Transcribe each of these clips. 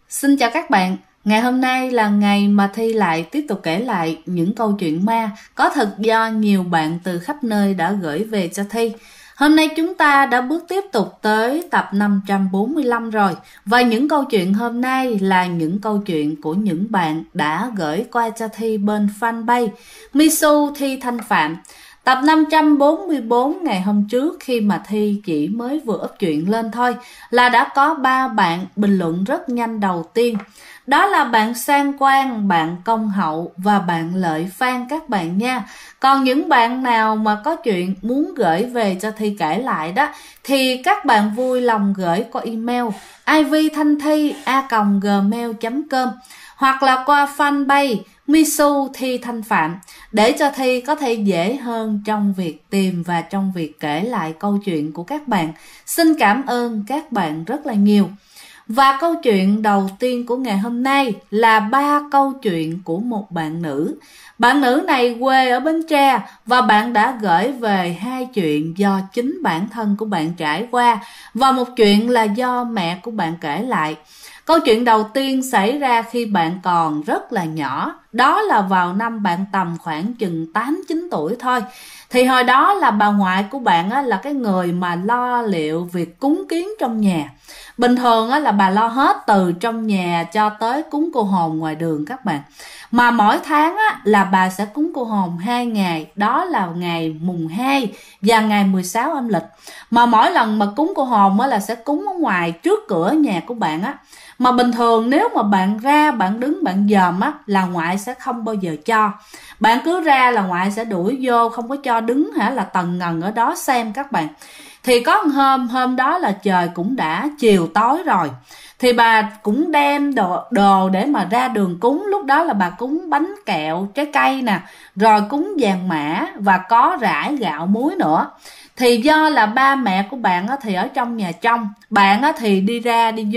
Xin chào các bạn, ngày hôm nay là ngày mà Thi lại tiếp tục kể lại những câu chuyện ma có thật do nhiều bạn từ khắp nơi đã gửi về cho Thi. Hôm nay chúng ta đã bước tiếp tục tới tập 545 rồi. Và những câu chuyện hôm nay là những câu chuyện của những bạn đã gửi qua cho Thi bên fanpage Misu Thi Thanh Phạm. Tập 544 ngày hôm trước khi mà Thi chỉ mới vừa up chuyện lên thôi là đã có 3 bạn bình luận rất nhanh đầu tiên. Đó là bạn Sang Quang, bạn Công Hậu và bạn Lợi Phan các bạn nha. Còn những bạn nào mà có chuyện muốn gửi về cho Thi kể lại đó thì các bạn vui lòng gửi qua email ivthanthi@gmail.com hoặc là qua fanpage Misu Thi Thanh Phạm để cho Thi có thể dễ hơn trong việc tìm và trong việc kể lại câu chuyện của các bạn. Xin cảm ơn các bạn rất là nhiều. Và câu chuyện đầu tiên của ngày hôm nay là 3 câu chuyện của một bạn nữ. Bạn nữ này quê ở Bến Tre và bạn đã gửi về 2 chuyện do chính bản thân của bạn trải qua và một chuyện là do mẹ của bạn kể lại. Câu chuyện đầu tiên xảy ra khi bạn còn rất là nhỏ, đó là vào năm bạn tầm khoảng chừng 8-9 tuổi thôi. Thì hồi đó là bà ngoại của bạn là cái người mà lo liệu việc cúng kiến trong nhà. Bình thường là bà lo hết từ trong nhà cho tới cúng cô hồn ngoài đường các bạn. Mà mỗi tháng là bà sẽ cúng cô hồn 2 ngày, đó là ngày mùng 2 và ngày 16 âm lịch. Mà mỗi lần mà cúng cô hồn là sẽ cúng ở ngoài trước cửa nhà của bạn á. Mà bình thường nếu mà bạn ra bạn đứng bạn dòm là ngoại sẽ không bao giờ cho. Bạn cứ ra là ngoại sẽ đuổi vô, không có cho đứng là tần ngần ở đó xem các bạn. Thì có một hôm đó là trời cũng đã chiều tối rồi. Thì bà cũng đem đồ để mà ra đường cúng. Lúc đó là bà cúng bánh kẹo, trái cây nè, rồi cúng vàng mã và có rải gạo muối nữa. Thì do là ba mẹ của bạn thì ở trong nhà trong, bạn thì đi ra đi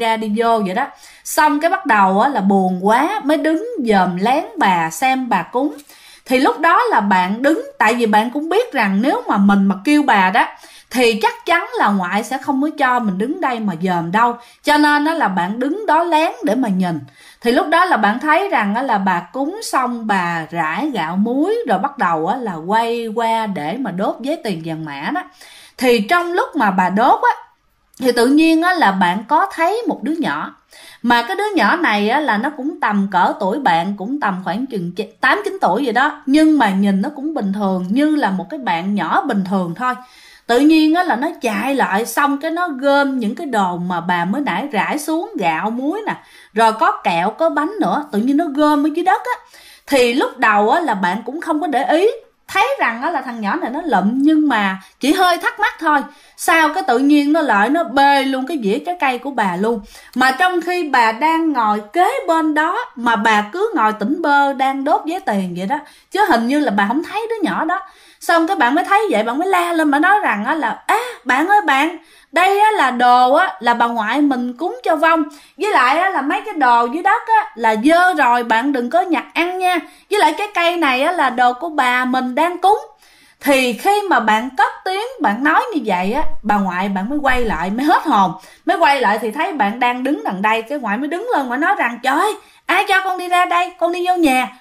vô vậy đó. Xong cái bắt đầu là buồn quá mới đứng dòm lén bà xem bà cúng. Thì lúc đó là bạn đứng, tại vì bạn cũng biết rằng nếu mà mình mà kêu bà đó thì chắc chắn là ngoại sẽ không có cho mình đứng đây mà dòm đâu. Cho nên là bạn đứng đó lén để mà nhìn. Thì lúc đó là bạn thấy rằng là bà cúng xong bà rải gạo muối rồi bắt đầu là quay qua để mà đốt giấy tiền vàng mã đó. Thì trong lúc mà bà đốt thì tự nhiên là bạn có thấy một đứa nhỏ. Mà cái đứa nhỏ này là nó cũng tầm cỡ tuổi bạn, cũng tầm khoảng chừng 8-9 tuổi vậy đó. Nhưng mà nhìn nó cũng bình thường, như là một cái bạn nhỏ bình thường thôi. Tự nhiên là nó chạy lại, xong cái nó gom những cái đồ mà bà mới nãy rải xuống, gạo muối nè, rồi có kẹo có bánh nữa, tự nhiên nó gom ở dưới đất Thì lúc đầu là bạn cũng không có để ý, thấy rằng là thằng nhỏ này nó lụm, nhưng mà chỉ hơi thắc mắc thôi. Sao cái tự nhiên nó lại nó bê luôn cái dĩa trái cây của bà luôn. Mà trong khi bà đang ngồi kế bên đó mà bà cứ ngồi tỉnh bơ đang đốt giấy tiền vậy đó, chứ hình như là bà không thấy đứa nhỏ đó. Xong cái bạn mới thấy vậy, bạn mới la lên mà nói rằng là bạn ơi bạn, đây là đồ là bà ngoại mình cúng cho vong, với lại là mấy cái đồ dưới đất là dơ rồi, bạn đừng có nhặt ăn nha, với lại cái cây này là đồ của bà mình đang cúng. Thì khi mà bạn cất tiếng bạn nói như vậy bà ngoại bạn mới quay lại, mới hết hồn, mới quay lại thì thấy bạn đang đứng đằng đây. Cái ngoại mới đứng lên và nói rằng trời ơi, ai cho con đi ra đây, con đi vô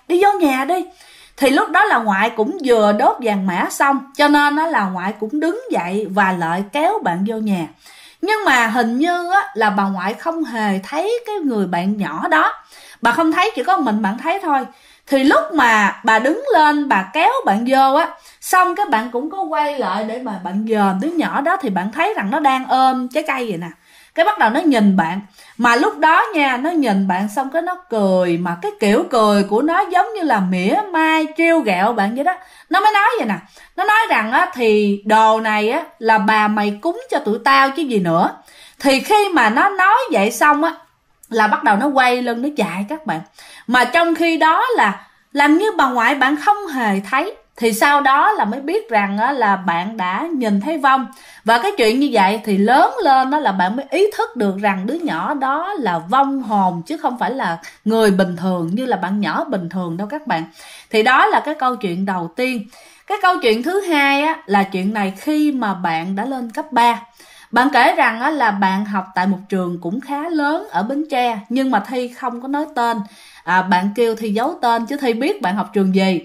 nhà đi. Thì lúc đó là ngoại cũng vừa đốt vàng mã xong, cho nên là ngoại cũng đứng dậy và lại kéo bạn vô nhà. Nhưng mà hình như là bà ngoại không hề thấy cái người bạn nhỏ đó. Bà không thấy, chỉ có mình bạn thấy thôi. Thì lúc mà bà đứng lên bà kéo bạn vô xong cái bạn cũng có quay lại để mà bạn dòm đứa nhỏ đó. Thì bạn thấy rằng nó đang ôm trái cây vậy nè. Cái bắt đầu nó nhìn bạn. Mà lúc đó nha, nó nhìn bạn xong cái nó cười. Mà cái kiểu cười của nó giống như là mỉa mai trêu ghẹo bạn vậy đó. Nó mới nói vậy nè. Nó nói rằng thì đồ này là bà mày cúng cho tụi tao chứ gì nữa. Thì khi mà nó nói vậy xong là bắt đầu nó quay lưng nó chạy các bạn. Mà trong khi đó là làm như bà ngoại bạn không hề thấy. Thì sau đó là mới biết rằng là bạn đã nhìn thấy vong. Và cái chuyện như vậy thì lớn lên là bạn mới ý thức được rằng đứa nhỏ đó là vong hồn, chứ không phải là người bình thường như là bạn nhỏ bình thường đâu các bạn. Thì đó là cái câu chuyện đầu tiên. Cái câu chuyện thứ hai là chuyện này khi mà bạn đã lên cấp 3. Bạn kể rằng á, là bạn học tại một trường cũng khá lớn ở Bến Tre, nhưng mà Thi không có nói tên. Bạn kêu Thi giấu tên chứ Thi biết bạn học trường gì.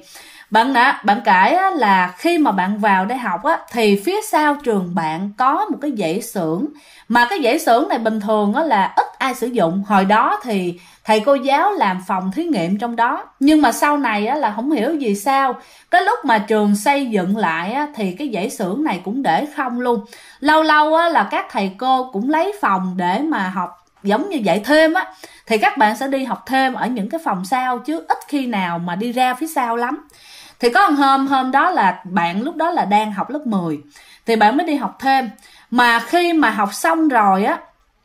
Bạn kể á, là khi mà bạn vào đây học á, thì phía sau trường bạn có một cái dãy xưởng, mà cái dãy xưởng này bình thường á, là ít ai sử dụng. Hồi đó thì thầy cô giáo làm phòng thí nghiệm trong đó, nhưng mà sau này á, là không hiểu gì sao cái lúc mà trường xây dựng lại á, thì cái dãy xưởng này cũng để không luôn. Lâu lâu á, là các thầy cô cũng lấy phòng để mà học giống như dạy thêm á, thì các bạn sẽ đi học thêm ở những cái phòng sau, chứ ít khi nào mà đi ra phía sau lắm. Thì có một hôm đó là bạn lúc đó là đang học lớp 10 thì bạn mới đi học thêm. Mà khi mà học xong rồi á,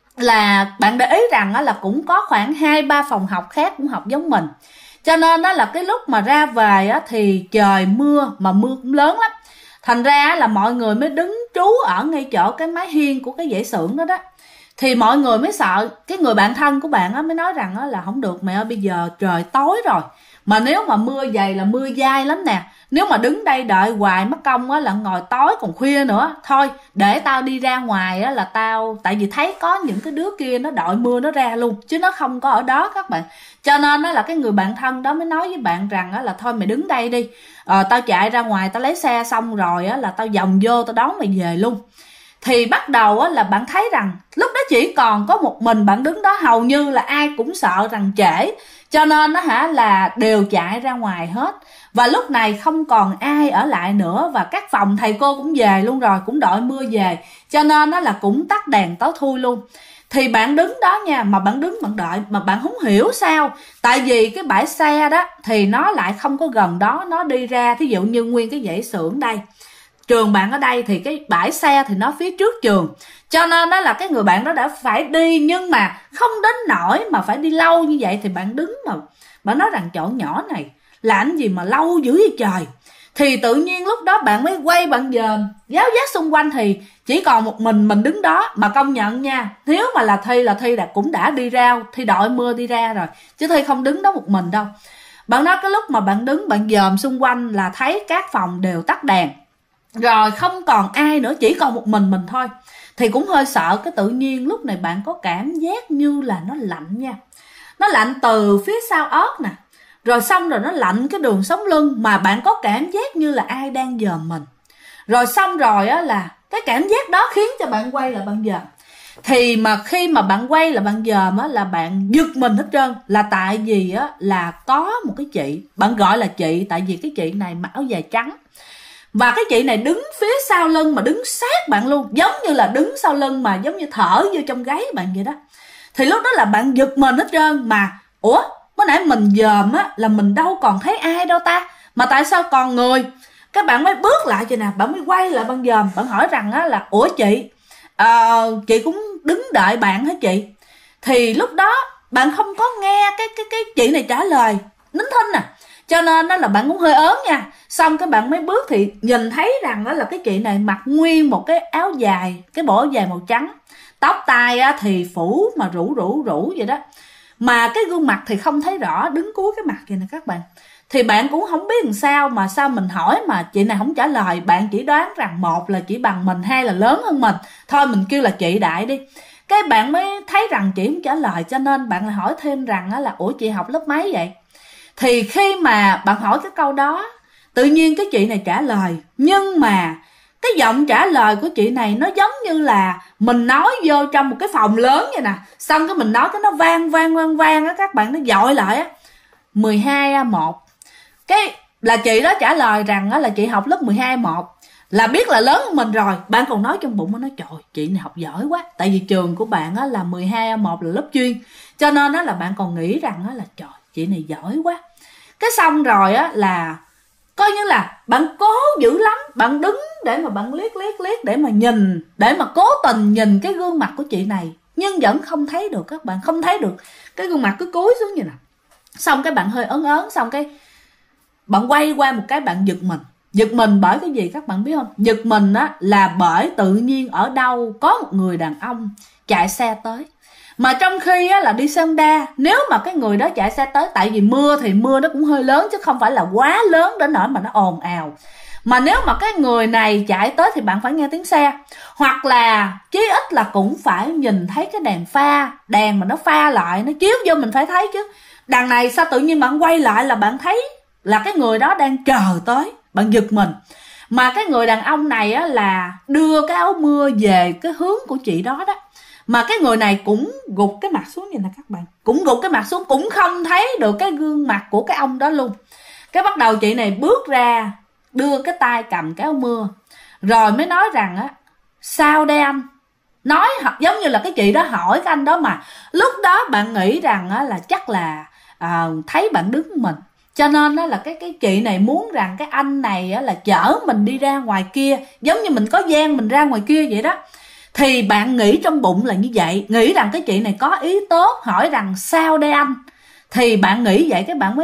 là bạn để ý rằng á, là cũng có khoảng 2-3 phòng học khác cũng học giống mình. Cho nên đó là cái lúc mà ra về á, thì trời mưa, mà mưa cũng lớn lắm. Thành ra là mọi người mới đứng trú ở ngay chỗ cái mái hiên của cái dãy xưởng đó đó. Thì mọi người mới sợ. Cái người bạn thân của bạn á, mới nói rằng á, là không được mẹ ơi, bây giờ trời tối rồi, mà nếu mà mưa dày là mưa dai lắm nè, nếu mà đứng đây đợi hoài mất công á, là ngồi tối còn khuya nữa. Thôi để tao đi ra ngoài á, là tao, tại vì thấy có những cái đứa kia nó đội mưa nó ra luôn, chứ nó không có ở đó các bạn. Cho nên á, là cái người bạn thân đó mới nói với bạn rằng á, là thôi mày đứng đây đi, tao chạy ra ngoài tao lấy xe xong rồi á, là tao vòng vô tao đón mày về luôn. Thì bắt đầu á, là bạn thấy rằng lúc đó chỉ còn có một mình bạn đứng đó, hầu như là ai cũng sợ rằng trễ, cho nên á là đều chạy ra ngoài hết. Và lúc này không còn ai ở lại nữa, và các phòng thầy cô cũng về luôn rồi, cũng đội mưa về, cho nên đó là cũng tắt đèn tối thui luôn. Thì bạn đứng đó nha, mà bạn đứng bạn đợi, mà bạn không hiểu sao, tại vì cái bãi xe đó thì nó lại không có gần đó, nó đi ra thí dụ như nguyên cái dãy xưởng đây, trường bạn ở đây, thì cái bãi xe thì nó phía trước trường, cho nên đó là cái người bạn đó đã phải đi, nhưng mà không đến nỗi mà phải đi lâu như vậy. Thì bạn đứng mà bạn nói rằng chỗ nhỏ này làm gì mà lâu dữ vậy trời. Thì tự nhiên lúc đó bạn mới quay bạn dòm giáo giác xung quanh, thì chỉ còn một mình đứng đó. Mà công nhận nha, nếu mà là Thi cũng đã đi ra, Thi đội mưa đi ra rồi, chứ Thi không đứng đó một mình đâu. Bạn nói cái lúc mà bạn đứng bạn dòm xung quanh là thấy các phòng đều tắt đèn rồi, không còn ai nữa, chỉ còn một mình thôi. Thì cũng hơi sợ. Cái tự nhiên lúc này bạn có cảm giác như là nó lạnh nha, nó lạnh từ phía sau ớt nè, rồi xong rồi nó lạnh cái đường sống lưng, mà bạn có cảm giác như là ai đang dòm mình. Rồi xong rồi á, là cái cảm giác đó khiến cho bạn quay lại bạn dòm. Thì mà khi mà bạn quay lại bạn dòm á, là bạn giật mình hết trơn. Là tại vì á, là có một cái chị, bạn gọi là chị tại vì cái chị này mặc áo dài trắng, và cái chị này đứng phía sau lưng, mà đứng sát bạn luôn, giống như là đứng sau lưng mà giống như thở vô trong gáy bạn vậy đó. Thì lúc đó là bạn giật mình hết trơn. Mà ủa, mới nãy mình dòm á, là mình đâu còn thấy ai đâu ta, mà tại sao còn người. Các bạn mới bước lại vậy nè, bạn mới quay lại bạn dòm, bạn hỏi rằng á, là ủa chị cũng đứng đợi bạn hả chị. Thì lúc đó bạn không có nghe cái chị này trả lời, nín thinh à, cho nên đó là bạn cũng hơi ớn nha. Xong cái bạn mới bước thì nhìn thấy rằng đó là cái chị này mặc nguyên một cái áo dài, cái bộ áo dài màu trắng, tóc tai á thì phủ mà rủ vậy đó, mà cái gương mặt thì không thấy rõ, đứng cuối cái mặt vậy nè các bạn. Thì bạn cũng không biết làm sao, mà sao mình hỏi mà chị này không trả lời. Bạn chỉ đoán rằng một là chỉ bằng mình, hai là lớn hơn mình, thôi mình kêu là chị đại đi. Cái bạn mới thấy rằng chị không trả lời, cho nên bạn lại hỏi thêm rằng là ủa chị học lớp mấy vậy. Thì khi mà bạn hỏi cái câu đó, tự nhiên cái chị này trả lời, nhưng mà cái giọng trả lời của chị này nó giống như là mình nói vô trong một cái phòng lớn vậy nè, xong cái mình nói cái nó vang á các bạn, nó dội lại á, 12A1. Cái là chị đó trả lời rằng là chị học lớp 12A1, là biết là lớn hơn mình rồi. Bạn còn nói trong bụng, nó nói trời, chị này học giỏi quá, tại vì trường của bạn là 12A1 là lớp chuyên, cho nên là bạn còn nghĩ rằng là trời, chị này giỏi quá. Cái xong rồi á, là coi như là bạn cố dữ lắm, bạn đứng để mà bạn liếc để mà nhìn, để mà cố tình nhìn cái gương mặt của chị này, nhưng vẫn không thấy được. Các bạn không thấy được, cái gương mặt cứ cúi xuống như nè. Xong cái bạn hơi ớn, xong cái bạn quay qua một cái, bạn giật mình bởi cái gì các bạn biết không? Giật mình á là bởi tự nhiên ở đâu có một người đàn ông chạy xe tới, mà trong khi á là đi xe Honda. Nếu mà cái người đó chạy xe tới, tại vì mưa thì mưa nó cũng hơi lớn chứ không phải là quá lớn đến nỗi mà nó ồn ào, Mà nếu mà cái người này chạy tới thì bạn phải nghe tiếng xe, hoặc là chí ít là cũng phải nhìn thấy cái đèn mà nó pha lại, nó chiếu vô mình phải thấy chứ. Đằng này sao tự nhiên bạn quay lại là bạn thấy là cái người đó đang chờ tới, bạn giật mình. Mà cái người đàn ông này á, là đưa cái áo mưa về cái hướng của chị đó đó. Mà cái người này cũng gục cái mặt xuống, nhìn nè các bạn, cũng gục cái mặt xuống, cũng không thấy được cái gương mặt của cái ông đó luôn. Cái bắt đầu chị này bước ra, đưa cái tay cầm cái áo mưa, rồi mới nói rằng á, sao đây anh? Nói giống như là cái chị đó hỏi cái anh đó, mà lúc đó bạn nghĩ rằng á, là chắc là thấy bạn đứng mình, cho nên đó là cái chị này muốn rằng cái anh này á, là chở mình đi ra ngoài kia, giống như mình có gian mình ra ngoài kia vậy đó. Thì bạn nghĩ trong bụng là như vậy, nghĩ rằng cái chị này có ý tốt, hỏi rằng sao đây anh? Thì bạn nghĩ vậy, cái bạn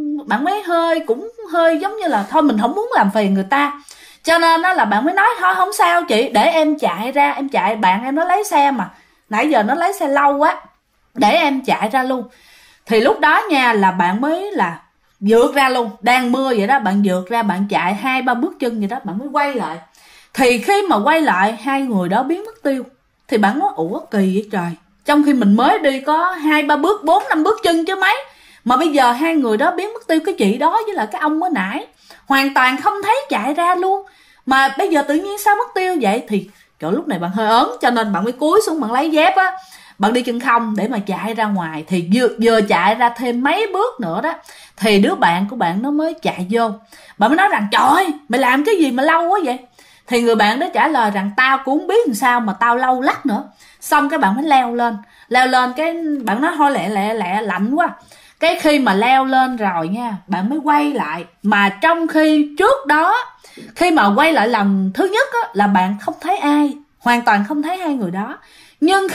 mới cũng hơi giống như là thôi mình không muốn làm phiền người ta, cho nên đó là bạn mới nói thôi không sao chị, để em chạy ra, bạn em nó lấy xe mà nãy giờ nó lấy xe lâu quá, để em chạy ra luôn. Thì lúc đó nha là bạn mới là vượt ra luôn, đang mưa vậy đó, bạn vượt ra, bạn chạy 2-3 bước chân vậy đó, bạn mới quay lại. Thì khi mà quay lại, hai người đó biến mất tiêu. Thì bạn nói ủa kỳ vậy trời, trong khi mình mới đi có 2-3 bước, 4-5 bước chân chứ mấy, mà bây giờ hai người đó biến mất tiêu. Cái chị đó với lại cái ông mới nãy hoàn toàn không thấy chạy ra luôn, mà bây giờ tự nhiên sao mất tiêu vậy? Thì chỗ lúc này bạn hơi ớn, cho nên bạn mới cúi xuống, bạn lấy dép á, bạn đi chân không để mà chạy ra ngoài. Thì vừa chạy ra thêm mấy bước nữa đó, thì đứa bạn của bạn nó mới chạy vô. Bạn mới nói rằng trời ơi, mày làm cái gì mà lâu quá vậy? Thì người bạn đó trả lời rằng tao cũng không biết làm sao mà tao lâu lắc nữa. Xong cái bạn mới leo lên, cái bạn nói thôi lẹ lạnh quá. Cái khi mà leo lên rồi nha, bạn mới quay lại. Mà trong khi trước đó, khi mà quay lại lần thứ nhất á, là bạn không thấy ai, hoàn toàn không thấy hai người đó. Nhưng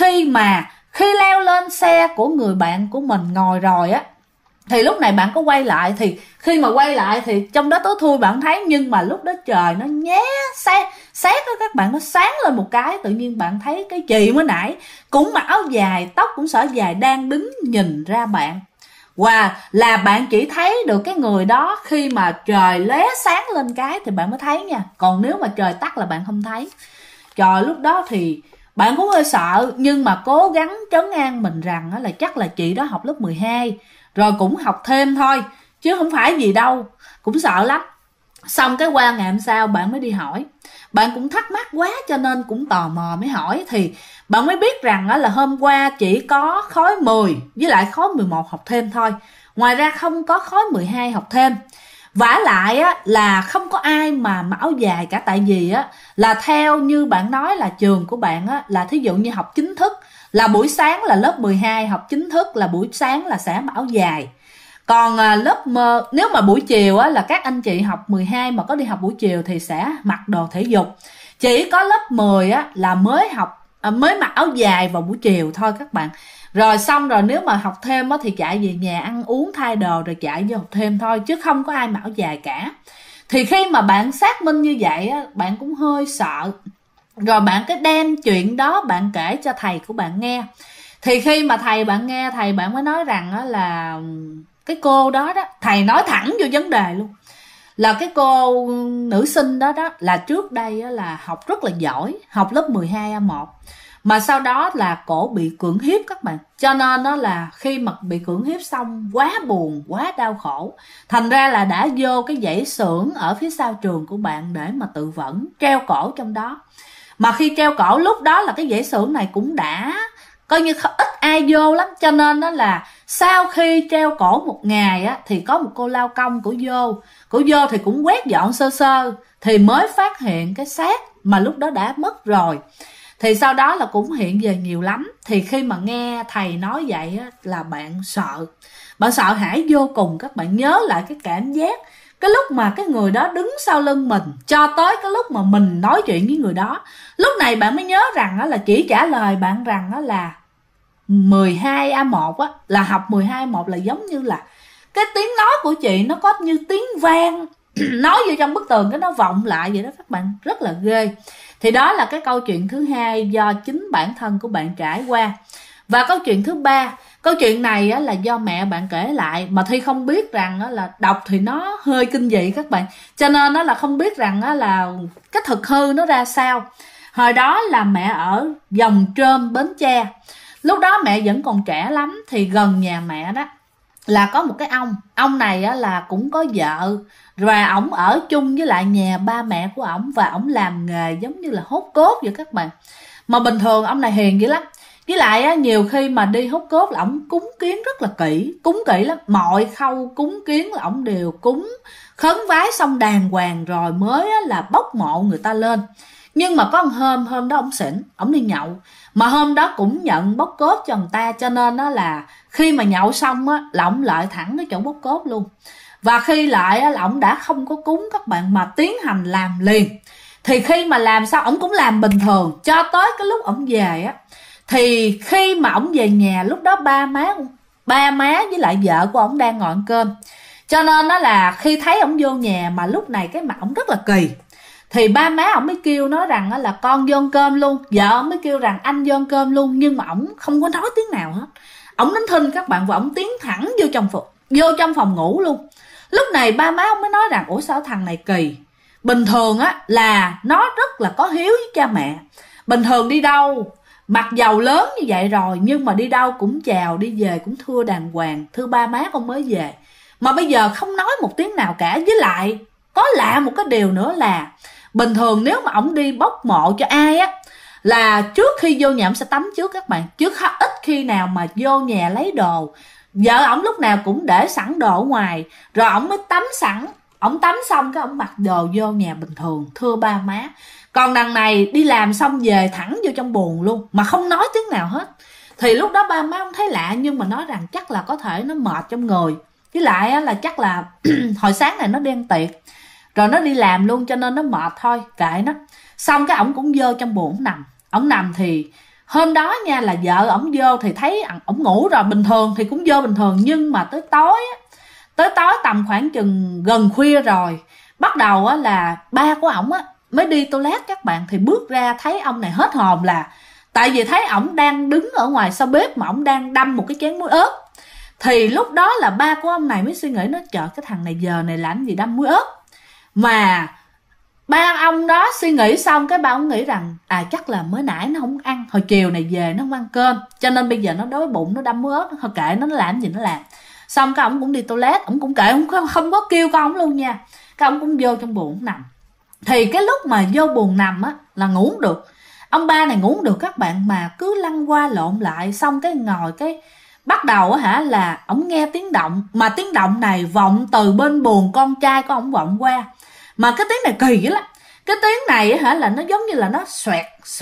khi leo lên xe của người bạn của mình ngồi rồi á, thì lúc này bạn có quay lại. Thì khi mà quay lại thì trong đó tối thui bạn thấy, nhưng mà lúc đó trời nó xét đó các bạn, nó sáng lên một cái, tự nhiên bạn thấy cái chị mới nãy cũng mặc áo dài, tóc cũng xõa dài, đang đứng nhìn ra bạn. Và là bạn chỉ thấy được cái người đó khi mà trời lóe sáng lên cái thì bạn mới thấy nha, còn nếu mà trời tắt là bạn không thấy. Trời, lúc đó thì bạn cũng hơi sợ, nhưng mà cố gắng trấn an mình rằng là chắc là chị đó học lớp 12 rồi, cũng học thêm thôi chứ không phải gì đâu, cũng sợ lắm. Xong cái qua ngày hôm sau bạn mới đi hỏi, bạn cũng thắc mắc quá cho nên cũng tò mò mới hỏi. Thì bạn mới biết rằng là hôm qua chỉ có khối 10 với lại khối 11 học thêm thôi, ngoài ra không có khối 12 học thêm. Vả lại á, là không có ai mà mặc áo dài cả, tại vì á, là theo như bạn nói là trường của bạn á, là thí dụ như học chính thức là buổi sáng là lớp 12 học chính thức là buổi sáng là sẽ mặc áo dài. Còn nếu mà buổi chiều á, là các anh chị học 12 mà có đi học buổi chiều thì sẽ mặc đồ thể dục. Chỉ có lớp 10 á, là mới mặc áo dài vào buổi chiều thôi các bạn. Rồi xong rồi nếu mà học thêm á, thì chạy về nhà ăn uống thay đồ rồi chạy vô học thêm thôi, chứ không có ai mặc áo dài cả. Thì khi mà bạn xác minh như vậy á, bạn cũng hơi sợ. Rồi bạn cái đem chuyện đó bạn kể cho thầy của bạn nghe. Thì khi mà thầy bạn nghe, thầy bạn mới nói rằng á, là cái cô đó đó, thầy nói thẳng vô vấn đề luôn, là cái cô nữ sinh đó là trước đây á, là học rất là giỏi, học lớp 12 A1, mà sau đó là cổ bị cưỡng hiếp các bạn. Cho nên đó là khi mà bị cưỡng hiếp xong quá buồn, quá đau khổ, thành ra là đã vô cái dãy xưởng ở phía sau trường của bạn để mà tự vẫn, treo cổ trong đó. Mà khi treo cổ lúc đó là cái dãy xưởng này cũng đã coi như ít ai vô lắm, cho nên đó là sau khi treo cổ một ngày á, thì có một cô lao công cổ vô thì cũng quét dọn sơ sơ thì mới phát hiện cái xác mà lúc đó đã mất rồi. Thì sau đó là cũng hiện về nhiều lắm. Thì khi mà nghe thầy nói vậy á, là bạn sợ hãi vô cùng. Các bạn nhớ lại cái cảm giác cái lúc mà cái người đó đứng sau lưng mình, cho tới cái lúc mà mình nói chuyện với người đó. Lúc này bạn mới nhớ rằng á, là chỉ trả lời bạn rằng á, là 12 A1 á, là học 12 A1 là giống như là cái tiếng nói của chị nó có như tiếng vang nói vô trong bức tường, cái nó vọng lại vậy đó các bạn, rất là ghê. Thì đó là cái câu chuyện thứ hai do chính bản thân của bạn trải qua. Và câu chuyện thứ ba, Câu chuyện này á, là do mẹ bạn kể lại, mà Thi không biết rằng á, là đọc thì nó hơi kinh dị các bạn, cho nên nó là không biết rằng á, là cái thực hư nó ra sao. Hồi đó là mẹ ở Dòng Trơm, Bến Tre. Lúc đó mẹ vẫn còn trẻ lắm, thì gần nhà mẹ đó là có một cái ông này á, là cũng có vợ, và ổng ở chung với lại nhà ba mẹ của ổng, và ổng làm nghề giống như là hốt cốt vậy các bạn. Mà bình thường ông này hiền dữ lắm, với lại á, nhiều khi mà đi hút cốt là ổng cúng kiến rất là kỹ, cúng kỹ lắm, mọi khâu cúng kiến là ổng đều cúng khấn vái xong đàng hoàng rồi mới á, là bốc mộ người ta lên. Nhưng mà có một hôm đó ổng xỉn, ổng đi nhậu, mà hôm đó cũng nhận bốc cốt cho người ta, cho nên đó là khi mà nhậu xong á là ổng lại thẳng cái chỗ bốc cốt luôn. Và khi lại á, là ổng đã không có cúng các bạn, mà tiến hành làm liền. Thì khi mà làm sao ổng cũng làm bình thường cho tới cái lúc ổng về á. Thì khi mà ổng về nhà, lúc đó ba má với lại vợ của ổng đang ngồi ăn cơm, cho nên đó là khi thấy ổng vô nhà mà lúc này cái mặt ổng rất là kỳ, thì ba má ổng mới kêu nói rằng là con vô ăn cơm luôn, vợ ổng mới kêu rằng anh vô ăn cơm luôn, nhưng mà ổng không có nói tiếng nào hết. Ổng nín thinh các bạn, và ổng tiến thẳng vô trong phòng ngủ luôn. Lúc này ba má ổng mới nói rằng ủa sao thằng này kỳ, bình thường á là nó rất là có hiếu với cha mẹ, bình thường đi đâu mặc dầu lớn như vậy rồi nhưng mà đi đâu cũng chào, đi về cũng thưa đàng hoàng, thưa ba má con mới về, mà bây giờ không nói một tiếng nào cả. Với lại có lạ một cái điều nữa là bình thường nếu mà ổng đi bốc mộ cho ai á, là trước khi vô nhà ổng sẽ tắm trước các bạn, chứ ít khi nào mà vô nhà lấy đồ. Vợ ổng lúc nào cũng để sẵn đồ ở ngoài, rồi ổng mới tắm sẵn, ổng tắm xong cái ổng mặc đồ vô nhà bình thường thưa ba má. Còn đằng này đi làm xong về thẳng vô trong buồng luôn, mà không nói tiếng nào hết. Thì lúc đó ba má ông thấy lạ, nhưng mà nói rằng chắc là có thể nó mệt trong người, với lại là chắc là hồi sáng này nó đen tiệt rồi nó đi làm luôn cho nên nó mệt thôi, kệ nó. Xong cái ổng cũng vô trong buồng ổng nằm. Thì hôm đó nha là vợ ổng vô thì thấy ổng ngủ rồi, bình thường thì cũng vô bình thường, nhưng mà tới tối tầm khoảng chừng gần khuya rồi, bắt đầu á là ba của ổng á mới đi toilet các bạn, thì bước ra thấy ông này hết hồn, là tại vì thấy ổng đang đứng ở ngoài sau bếp mà ổng đang đâm một cái chén muối ớt. Thì lúc đó là ba của ông này mới suy nghĩ, nó trời cái thằng này giờ này làm gì đâm muối ớt. Mà ba ông đó suy nghĩ xong cái ba ông nghĩ rằng chắc là mới nãy nó không ăn, hồi chiều này về nó không ăn cơm, cho nên bây giờ nó đói bụng nó đâm muối ớt, thôi kệ nó làm gì nó làm. Xong cái ông cũng đi toilet, ông cũng kệ, ông không có kêu con ông luôn nha. Cái ông cũng vô trong buồng nằm. Thì cái lúc mà vô buồng nằm á là ngủ không được, ông ba này ngủ không được các bạn, mà cứ lăn qua lộn lại. Xong cái ngồi cái bắt đầu á là ổng nghe tiếng động, mà tiếng động này vọng từ bên buồng con trai của ổng vọng qua, mà cái tiếng này kỳ dữ lắm. Cái tiếng này là nó giống như là nó xoẹt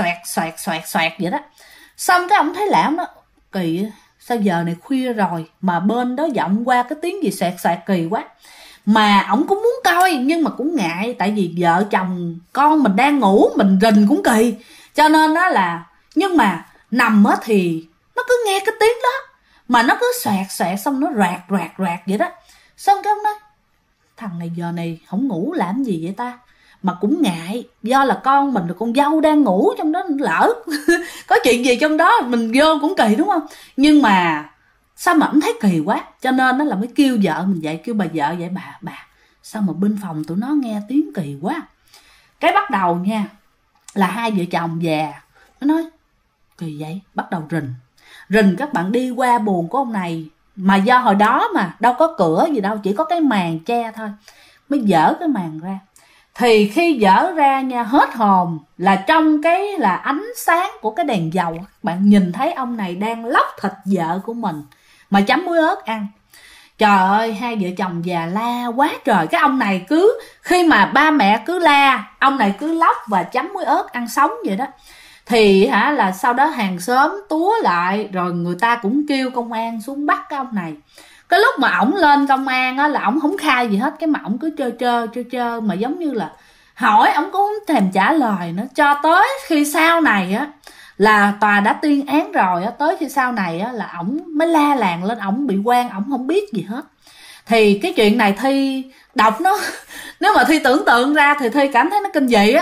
vậy đó. Xong cái ổng thấy lạ, nó kỳ, sao giờ này khuya rồi mà bên đó vọng qua cái tiếng gì xoẹt kỳ quá. Mà ổng cũng muốn coi nhưng mà cũng ngại, tại vì vợ chồng con mình đang ngủ, mình rình cũng kỳ, cho nên đó là, nhưng mà nằm á thì nó cứ nghe cái tiếng đó, mà nó cứ xoẹt xong nó rạc vậy đó. Xong cái ông nói thằng này giờ này không ngủ làm gì vậy ta, mà cũng ngại, do là con mình rồi con dâu đang ngủ trong đó, lỡ có chuyện gì trong đó mình vô cũng kỳ đúng không. Nhưng mà sao mà ổng thấy kỳ quá, cho nên nó là mới kêu vợ mình dậy, kêu bà vợ vậy, bà sao mà bên phòng tụi nó nghe tiếng kỳ quá. Cái bắt đầu nha là hai vợ chồng già nó nói kỳ vậy, bắt đầu rình các bạn, đi qua buồng của ông này, mà do hồi đó mà đâu có cửa gì đâu, chỉ có cái màn che thôi, mới dỡ cái màn ra. Thì khi dỡ ra nha, hết hồn là trong cái là ánh sáng của cái đèn dầu, bạn nhìn thấy ông này đang lóc thịt vợ của mình mà chấm muối ớt ăn. Trời ơi, hai vợ chồng già la quá trời. Cái ông này cứ khi mà ba mẹ cứ la, ông này cứ lóc và chấm muối ớt ăn sống vậy đó. Thì là sau đó hàng xóm túa lại, rồi người ta cũng kêu công an xuống bắt cái ông này. Cái lúc mà ổng lên công an á là ổng không khai gì hết, cái mà ổng cứ trơ mà giống như là hỏi ổng cũng không thèm trả lời nữa. Cho tới khi sau này á là tòa đã tuyên án rồi á, tới khi sau này á là ổng mới la làng lên, ổng bị quan, ổng không biết gì hết. Thì cái chuyện này Thi đọc nó nếu mà Thi tưởng tượng ra thì Thi cảm thấy nó kinh dị á.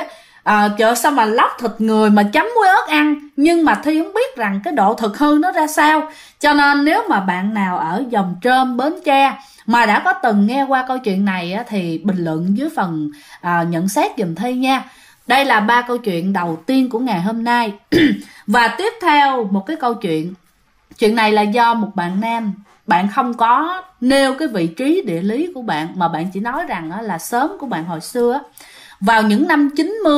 Trời sao mà lóc thịt người mà chấm muối ớt ăn. Nhưng mà Thi không biết rằng cái độ thực hư nó ra sao. Cho nên nếu mà bạn nào ở Dòng Trơm, Bến Tre mà đã có từng nghe qua câu chuyện này á, thì bình luận dưới phần nhận xét giùm Thi nha. Đây là 3 câu chuyện đầu tiên của ngày hôm nay. Và tiếp theo một cái câu chuyện. Chuyện này là do một bạn nam. Bạn không có nêu cái vị trí địa lý của bạn, mà bạn chỉ nói rằng là xóm của bạn hồi xưa vào những năm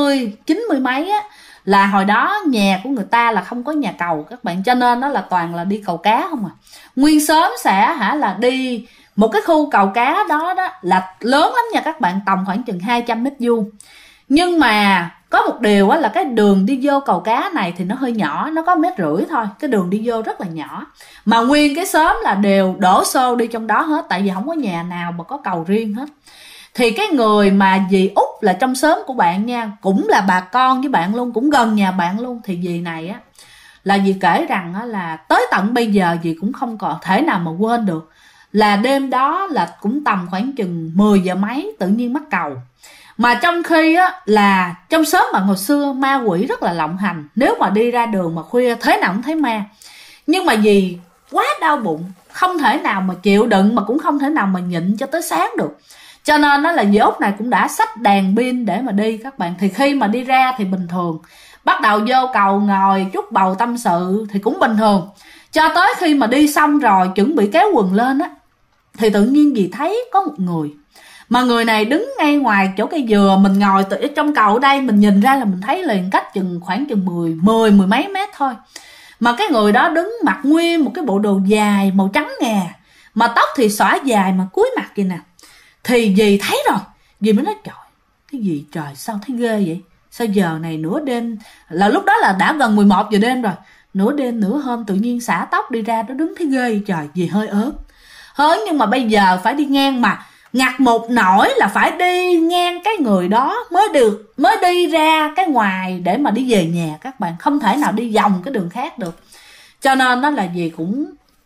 90 mấy á, là hồi đó nhà của người ta là không có nhà cầu các bạn, cho nên nó là toàn là đi cầu cá không à. Nguyên xóm sẽ là đi một cái khu cầu cá đó là lớn lắm nha các bạn, tầm khoảng chừng 200 mét vuông. Nhưng mà có một điều là cái đường đi vô cầu cá này thì nó hơi nhỏ, nó có 1,5 mét thôi, cái đường đi vô rất là nhỏ. Mà nguyên cái xóm là đều đổ xô đi trong đó hết, tại vì không có nhà nào mà có cầu riêng hết. Thì cái người mà dì Út là trong xóm của bạn nha, cũng là bà con với bạn luôn, cũng gần nhà bạn luôn. Thì dì này á, là dì kể rằng là tới tận bây giờ dì cũng không còn thể nào mà quên được. Là đêm đó là cũng tầm khoảng chừng 10 giờ mấy tự nhiên mắc cầu. Mà trong khi á, là trong xóm bạn hồi xưa ma quỷ rất là lộng hành. Nếu mà đi ra đường mà khuya thế nào cũng thấy ma. Nhưng mà dì quá đau bụng, không thể nào mà chịu đựng, mà cũng không thể nào mà nhịn cho tới sáng được. Cho nên nó là dì Út này cũng đã xách đèn pin để mà đi các bạn. Thì khi mà đi ra thì bình thường, bắt đầu vô cầu ngồi chút bầu tâm sự thì cũng bình thường. Cho tới khi mà đi xong rồi chuẩn bị kéo quần lên á, thì tự nhiên dì thấy có một người. Mà người này đứng ngay ngoài chỗ cây dừa, mình ngồi từ trong cầu ở đây, mình nhìn ra là mình thấy liền cách khoảng chừng 10 mấy mét thôi. Mà cái người đó đứng mặc nguyên một cái bộ đồ dài màu trắng ngà, mà tóc thì xõa dài mà cúi mặt vậy nè. Thì dì thấy rồi, dì mới nói trời, cái gì trời sao thấy ghê vậy? Sao giờ này nửa đêm, là lúc đó là đã gần 11 giờ đêm rồi, nửa đêm nửa hôm tự nhiên xả tóc đi ra, nó đứng thấy ghê vậy trời. Dì hơi ớn. Nhưng mà bây giờ phải đi ngang mà ngặt một nỗi là phải đi ngang cái người đó mới đi ra cái ngoài để mà đi về nhà các bạn, không thể nào đi vòng cái đường khác được. Cho nên đó là dì cũng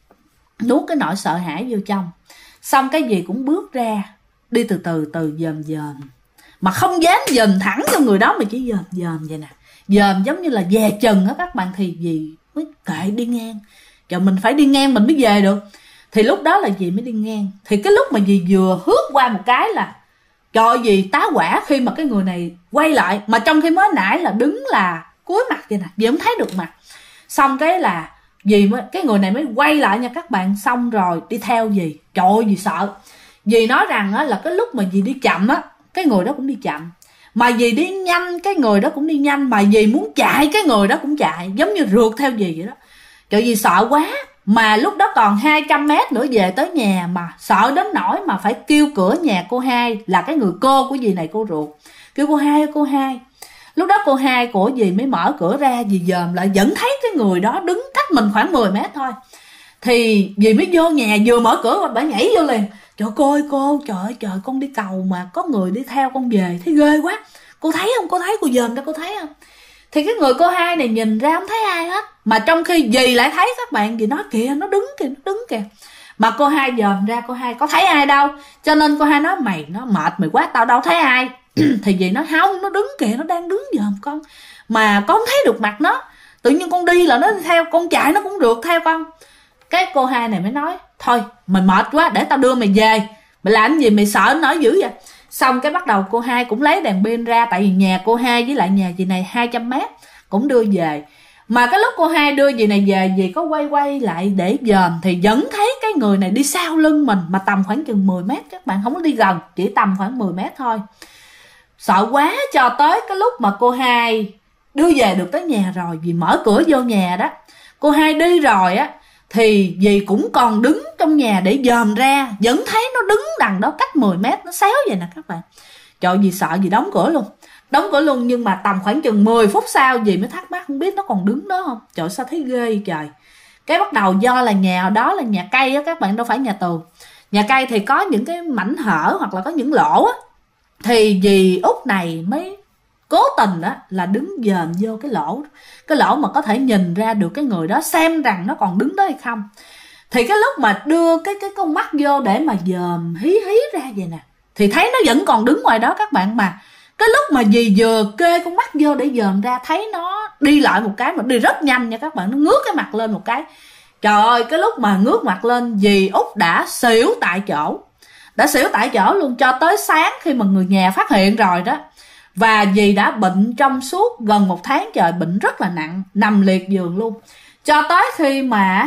nuốt cái nỗi sợ hãi vô trong. Xong cái dì cũng bước ra, đi từ từ dòm mà không dám dòm thẳng cho người đó, mà chỉ dòm vậy nè, dòm giống như là dè chừng á các bạn. Thì dì mới kệ đi ngang, giờ mình phải đi ngang mình mới về được. Thì lúc đó là dì mới đi ngang. Thì cái lúc mà dì vừa hước qua một cái là trời, dì tá hỏa khi mà cái người này quay lại, mà trong khi mới nãy là đứng là cúi mặt vậy nè, dì không thấy được mặt. Xong cái là cái người này mới quay lại nha các bạn, xong rồi đi theo dì. Trời ơi, dì sợ. Dì nói rằng á, là cái lúc mà dì đi chậm á, cái người đó cũng đi chậm. Mà dì đi nhanh, cái người đó cũng đi nhanh. Mà dì muốn chạy, cái người đó cũng chạy, giống như rượt theo dì vậy đó. Trời, dì sợ quá. Mà lúc đó còn 200 mét nữa về tới nhà, mà sợ đến nỗi mà phải kêu cửa nhà cô Hai, là cái người cô của dì này, cô ruột. Kêu cô Hai. Lúc đó cô Hai của dì mới mở cửa ra, dì dòm lại vẫn thấy cái người đó đứng cách mình khoảng 10 mét thôi. Thì dì mới vô nhà, vừa mở cửa bà nhảy vô liền. Trời cô ơi cô, trời con đi cầu mà có người đi theo con về, thấy ghê quá. Cô thấy không? Cô thấy, cô dòm ra cô thấy không? Thì cái người cô Hai này nhìn ra không thấy ai hết. Mà trong khi dì lại thấy các bạn, dì nói kìa, nó đứng kìa. Mà cô Hai dòm ra, cô Hai có thấy ai đâu. Cho nên cô Hai nói nó mệt mày quá, tao đâu thấy ai. Thì dì nói không, nó đứng kìa, nó đang đứng dòm con. Mà con không thấy được mặt nó. Tự nhiên con đi là nó đi theo, con chạy nó cũng rượt theo con. Cái cô Hai này mới nói thôi mày mệt quá, để tao đưa mày về. Mày làm gì mày sợ nó dữ vậy? Xong cái bắt đầu cô Hai cũng lấy đèn pin ra, tại vì nhà cô Hai với lại nhà dì này 200 mét, cũng đưa về. Mà cái lúc cô Hai đưa dì này về, dì có quay lại để dòm thì vẫn thấy cái người này đi sau lưng mình, mà tầm khoảng chừng 10 mét các bạn, không có đi gần, chỉ tầm khoảng 10 mét thôi. Sợ quá, cho tới cái lúc mà cô Hai đưa về được tới nhà rồi, dì mở cửa vô nhà đó, cô Hai đi rồi á, thì dì cũng còn đứng trong nhà để dòm ra, vẫn thấy nó đứng đằng đó cách 10 mét, nó xéo vậy nè các bạn. Trời, dì sợ, dì đóng cửa luôn. Nhưng mà tầm khoảng chừng 10 phút sau dì mới thắc mắc không biết nó còn đứng đó không. Trời, sao thấy ghê vậy trời. Cái bắt đầu do là nhà đó là nhà cây á các bạn, đâu phải nhà tường. Nhà cây thì có những cái mảnh hở hoặc là có những lỗ á. Thì dì Út này mới cố tình đó là đứng dòm vô cái lỗ mà có thể nhìn ra được cái người đó, xem rằng nó còn đứng đó hay không. Thì cái lúc mà đưa cái con mắt vô để mà dòm hí ra vậy nè, thì thấy nó vẫn còn đứng ngoài đó các bạn. Mà Cái lúc mà dì vừa kê con mắt vô để dòm ra, thấy nó đi lại một cái mà đi rất nhanh nha các bạn, nó ngước cái mặt lên một cái. Trời ơi, cái lúc mà ngước mặt lên, dì Út đã xỉu tại chỗ. Đã xỉu tại chỗ luôn cho tới sáng khi mà người nhà phát hiện rồi đó. Và dì đã bệnh trong suốt gần 1 tháng trời, bệnh rất là nặng, nằm liệt giường luôn. Cho tới khi mà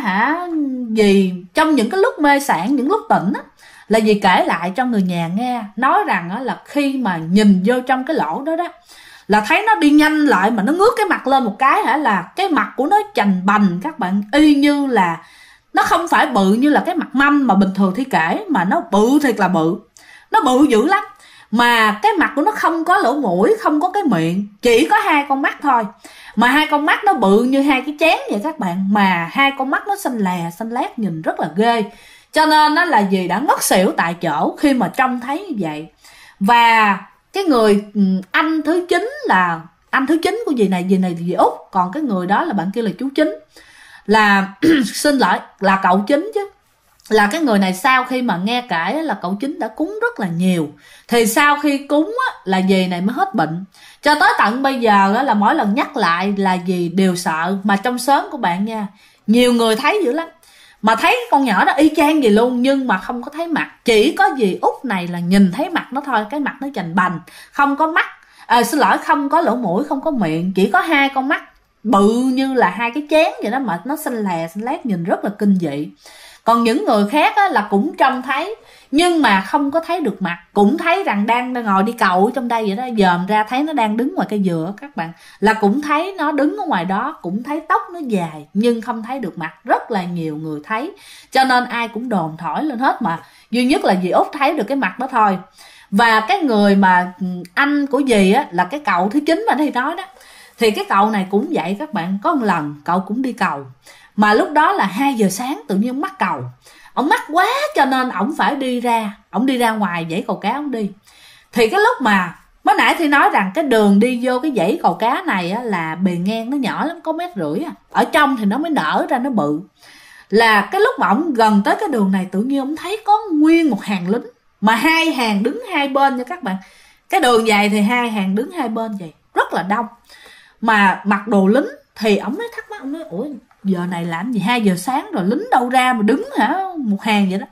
dì trong những cái lúc mê sảng, những lúc tỉnh á, là dì kể lại cho người nhà nghe, nói rằng là khi mà nhìn vô trong cái lỗ đó đó, là thấy nó đi nhanh lại, mà nó ngước cái mặt lên một cái là cái mặt của nó chành bành các bạn, y như là nó không phải bự như là cái mặt mâm mà bình thường Thi kể, mà nó bự thiệt là bự, nó bự dữ lắm. Mà cái mặt của nó không có lỗ mũi, không có cái miệng, chỉ có 2 con mắt thôi. Mà 2 con mắt nó bự như 2 cái chén vậy các bạn. Mà 2 con mắt nó xanh lè, xanh lét, nhìn rất là ghê. Cho nên là dì đã ngất xỉu tại chỗ khi mà trông thấy như vậy. Và cái người anh thứ 9 là anh thứ 9 của dì này là dì Út. Còn cái người đó là bạn kia là chú Chín, là xin lỗi, là cậu Chín chứ. Là cái người này sau khi mà nghe kể là cậu Chín đã cúng rất là nhiều, thì sau khi cúng là dì này mới hết bệnh. Cho tới tận bây giờ là mỗi lần nhắc lại là dì đều sợ. Mà trong xóm của bạn nha, nhiều người thấy dữ lắm, mà thấy con nhỏ đó y chang gì luôn, nhưng mà không có thấy mặt. Chỉ có dì Út này là nhìn thấy mặt nó thôi, cái mặt nó chành bành, không có mắt, xin lỗi, không có lỗ mũi, không có miệng, chỉ có 2 con mắt bự như là 2 cái chén vậy đó, mà nó xanh lè xanh lét, nhìn rất là kinh dị. Còn những người khác là cũng trông thấy, nhưng mà không có thấy được mặt. Cũng thấy rằng đang ngồi đi cầu trong đây vậy đó, dòm ra thấy nó đang đứng ngoài cây dừa các bạn, là cũng thấy nó đứng ở ngoài đó, cũng thấy tóc nó dài, nhưng không thấy được mặt. Rất là nhiều người thấy, cho nên ai cũng đồn thổi lên hết, mà duy nhất là dì Út thấy được cái mặt đó thôi. Và cái người mà anh của dì là cái cậu thứ 9 mà Thi nói đó, thì cái cậu này cũng vậy các bạn. Có một lần cậu cũng đi cầu, mà lúc đó là 2 giờ sáng tự nhiên mắc cầu. Ông mắc quá cho nên ổng phải đi ra ngoài dãy cầu cá ổng đi. Thì cái lúc mà mới nãy Thi nói rằng cái đường đi vô cái dãy cầu cá này là bề ngang nó nhỏ lắm, có 1,5 mét. Ở trong thì nó mới nở ra, nó bự. Là cái lúc mà ổng gần tới cái đường này, tự nhiên ổng thấy có nguyên một hàng lính, mà 2 hàng đứng 2 bên nha các bạn. Cái đường dài thì 2 hàng đứng 2 bên vậy, rất là đông, mà mặc đồ lính. Thì ổng mới thắc mắc, ổng nói ủa giờ này làm gì, 2 giờ sáng rồi, lính đâu ra mà đứng một hàng vậy đó.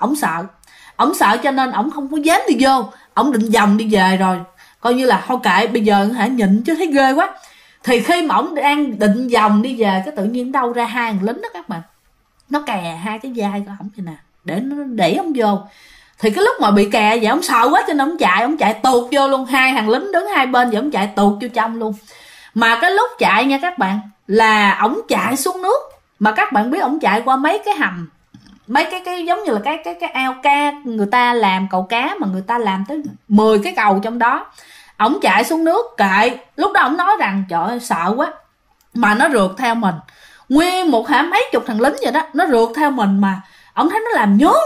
Ổng sợ cho nên ổng không có dám đi vô. Ổng định vòng đi về rồi, coi như là thôi kệ, bây giờ nhịn chứ thấy ghê quá. Thì khi mà ổng đang định vòng đi về, cái tự nhiên đâu ra 2 thằng lính đó các bạn, nó kè 2 cái vai của ổng vậy nè, để nó đẩy ổng vô. Thì cái lúc mà bị kè vậy, ổng sợ quá cho nên ổng chạy tuột vô luôn. 2 thằng lính đứng 2 bên vậy, ổng chạy tuột vô trong luôn. Mà cái lúc chạy nha các bạn, là ổng chạy xuống nước. Mà các bạn biết ổng chạy qua mấy cái hầm, mấy cái giống như là cái ao cá, người ta làm cầu cá mà người ta làm tới 10 cái cầu trong đó. Ổng chạy xuống nước kệ. Lúc đó ổng nói rằng trời ơi sợ quá, mà nó rượt theo mình, nguyên một mấy chục thằng lính vậy đó, nó rượt theo mình. Mà ổng thấy nó làm nhố.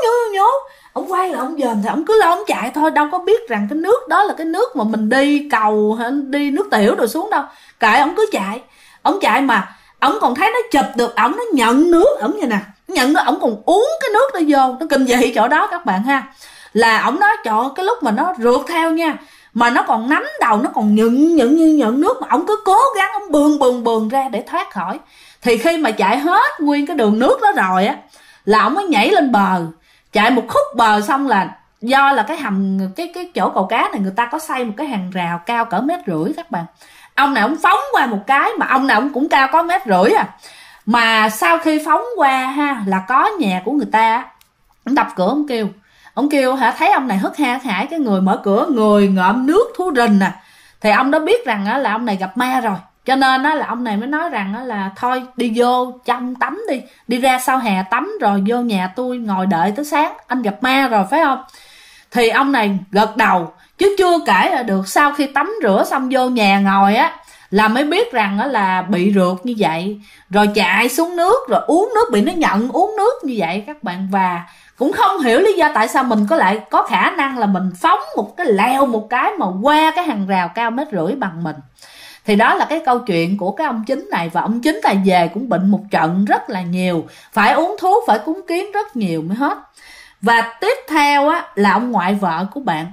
Ổng quay lại ổng dòm, thì ổng cứ lo ổng chạy thôi, đâu có biết rằng cái nước đó là cái nước mà mình đi cầu, đi nước tiểu rồi xuống đâu. Kệ, ổng cứ chạy. Ổng chạy mà ổng còn thấy nó chụp được ổng, nó nhận nước ổng vậy nè, nhận nó, ổng còn uống cái nước nó vô. Nó kinh dị chỗ đó các bạn ha. Là ổng nói trời ơi, cái lúc mà nó rượt theo nha, mà nó còn nắm đầu, nó còn nhận nước, mà ổng cứ cố gắng ổng bường ra để thoát khỏi. Thì khi mà chạy hết nguyên cái đường nước đó rồi là ổng mới nhảy lên bờ. Chạy một khúc bờ xong là do là cái hầm, cái chỗ cầu cá này người ta có xây một cái hàng rào cao cỡ 1,5 mét các bạn. Ông này ông phóng qua một cái, mà ông nào ông cũng cao có 1,5 mét Mà sau khi phóng qua là có nhà của người ta, ông đập cửa, ông kêu thấy ông này hất hải. Cái người mở cửa, người ngợm nước thú rình nè. Thì ông đó biết rằng là ông này gặp ma rồi, cho nên là ông này mới nói rằng là thôi đi vô trong tắm đi ra sau hè tắm rồi vô nhà tôi ngồi đợi tới sáng, anh gặp ma rồi phải không. Thì ông này gật đầu, chứ chưa kể là được. Sau khi tắm rửa xong vô nhà ngồi là mới biết rằng là bị rượt như vậy, rồi chạy xuống nước, rồi uống nước, bị nó nhận uống nước như vậy các bạn. Và cũng không hiểu lý do tại sao mình có khả năng là mình phóng leo một cái mà qua cái hàng rào cao 1,5 mét bằng mình. Thì đó là cái câu chuyện của cái ông Chính này. Và ông Chính này về cũng bệnh một trận rất là nhiều, phải uống thuốc, phải cúng kiến rất nhiều mới hết. Và tiếp theo là ông ngoại vợ của bạn.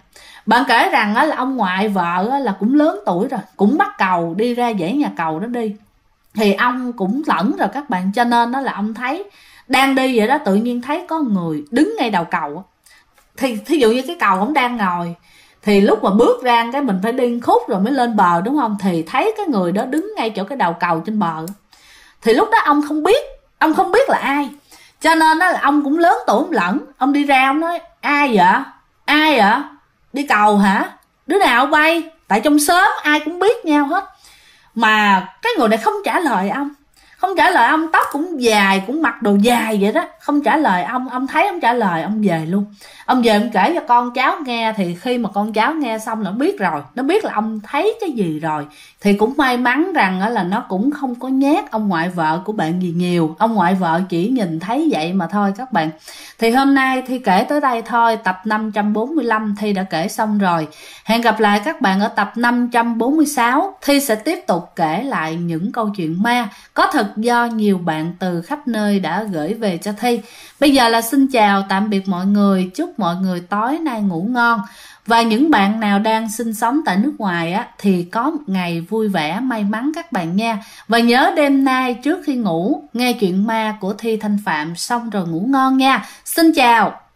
Bạn kể rằng là ông ngoại vợ là cũng lớn tuổi rồi, cũng bắt cầu đi ra dãy nhà cầu đó đi, thì ông cũng lẫn rồi các bạn, cho nên đó là ông thấy đang đi vậy đó, tự nhiên thấy có người đứng ngay đầu cầu. Thì thí dụ như cái cầu ông đang ngồi, thì lúc mà bước ra cái mình phải đi khúc rồi mới lên bờ đúng không, thì thấy cái người đó đứng ngay chỗ cái đầu cầu trên bờ. Thì lúc đó ông không biết là ai, cho nên đó là ông cũng lớn tuổi lẫn. Ông đi ra ông nói ai vậy, đi cầu hả, đứa nào bay, tại trong xóm ai cũng biết nhau hết. Mà cái người này không trả lời ông, tóc cũng dài, cũng mặc đồ dài vậy đó, không trả lời ông thấy không trả lời, ông về luôn. Ông về ông kể cho con cháu nghe, thì khi mà con cháu nghe xong là nó biết rồi, nó biết là ông thấy cái gì rồi. Thì cũng may mắn rằng là nó cũng không có nhát ông ngoại vợ của bạn gì nhiều, ông ngoại vợ chỉ nhìn thấy vậy mà thôi các bạn. Thì hôm nay Thi kể tới đây thôi, tập 545 Thi đã kể xong rồi. Hẹn gặp lại các bạn ở tập 546. Thi sẽ tiếp tục kể lại những câu chuyện ma có thật do nhiều bạn từ khắp nơi đã gửi về cho Thi. Bây giờ là xin chào tạm biệt mọi người, chúc mọi người tối nay ngủ ngon. Và những bạn nào đang sinh sống tại nước ngoài thì có một ngày vui vẻ may mắn các bạn nha. Và nhớ đêm nay trước khi ngủ nghe chuyện ma của Thi Thanh Phạm xong rồi ngủ ngon nha. Xin chào.